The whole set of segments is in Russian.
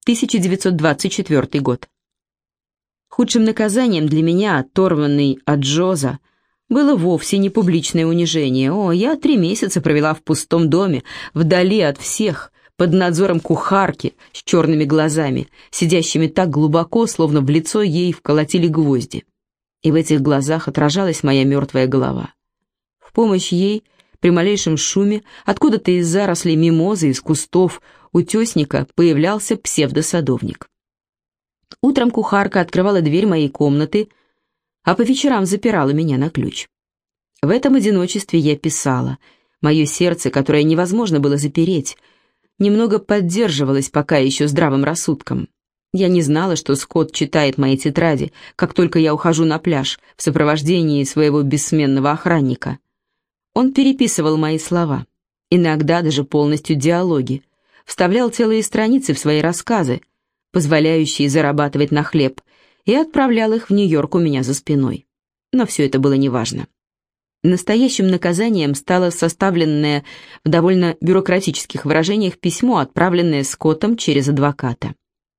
1924 год. Худшим наказанием для меня, оторванный от Джоза, было вовсе не публичное унижение. Я 3 месяца провела в пустом доме, вдали от всех, под надзором кухарки с черными глазами, сидящими так глубоко, словно в лицо ей вколотили гвозди. И в этих глазах отражалась моя мертвая голова. В помощь ей, при малейшем шуме, откуда-то из зарослей мимозы, из кустов утесника появлялся псевдосадовник. Утром кухарка открывала дверь моей комнаты, а по вечерам запирала меня на ключ. В этом одиночестве я писала. Мое сердце, которое невозможно было запереть, немного поддерживалось пока еще здравым рассудком. Я не знала, что Скотт читает мои тетради, как только я ухожу на пляж в сопровождении своего бессменного охранника. Он переписывал мои слова, иногда даже полностью диалоги, вставлял целые страницы в свои рассказы, позволяющие зарабатывать на хлеб, и отправлял их в Нью-Йорк у меня за спиной. Но все это было неважно. Настоящим наказанием стало составленное в довольно бюрократических выражениях письмо, отправленное Скоттом через адвоката.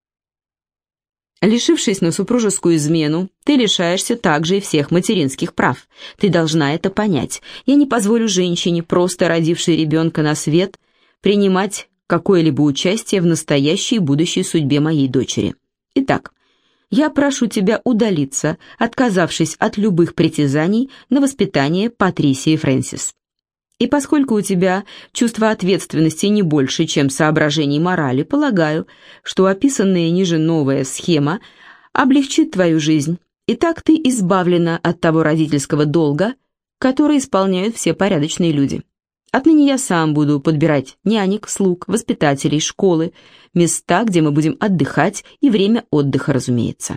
Лишившись на супружескую измену, ты лишаешься также и всех материнских прав. Ты должна это понять. Я не позволю женщине, просто родившей ребенка на свет, принимать какое-либо участие в настоящей и будущей судьбе моей дочери. Итак, я прошу тебя удалиться, отказавшись от любых притязаний на воспитание Патрисии Фрэнсис. И поскольку у тебя чувство ответственности не больше, чем соображений морали, полагаю, что описанная ниже новая схема облегчит твою жизнь, и так ты избавлена от того родительского долга, который исполняют все порядочные люди. Отныне я сам буду подбирать нянек, слуг, воспитателей, школы, места, где мы будем отдыхать, и время отдыха, разумеется.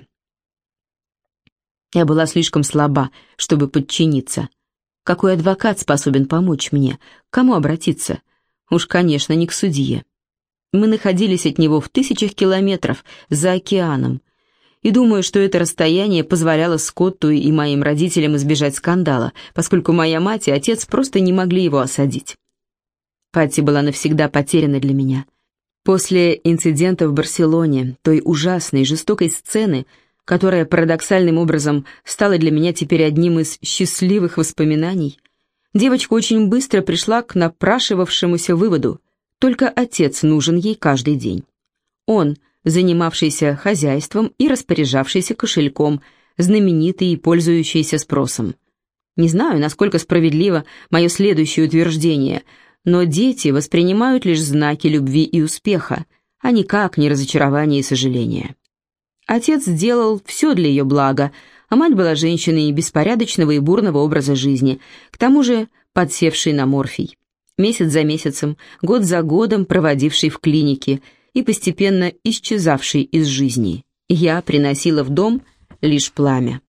Я была слишком слаба, чтобы подчиниться. Какой адвокат способен помочь мне? К кому обратиться? Уж, конечно, не к судье. Мы находились от него в 1000 километров за океаном, и думаю, что это расстояние позволяло Скотту и моим родителям избежать скандала, поскольку моя мать и отец просто не могли его осадить. Патти была навсегда потеряна для меня. После инцидента в Барселоне, той ужасной, жестокой сцены, которая парадоксальным образом стала для меня теперь одним из счастливых воспоминаний, девочка очень быстро пришла к напрашивавшемуся выводу: только отец нужен ей каждый день. Он, занимавшийся хозяйством и распоряжавшийся кошельком, знаменитый и пользующийся спросом. Не знаю, насколько справедливо мое следующее утверждение, но дети воспринимают лишь знаки любви и успеха, а никак не разочарование и сожаление. Отец сделал все для ее блага, а мать была женщиной беспорядочного и бурного образа жизни, к тому же подсевшей на морфий. Месяц за месяцем, год за годом проводившей в клинике и постепенно исчезавшей из жизни. Я приносила в дом лишь пламя.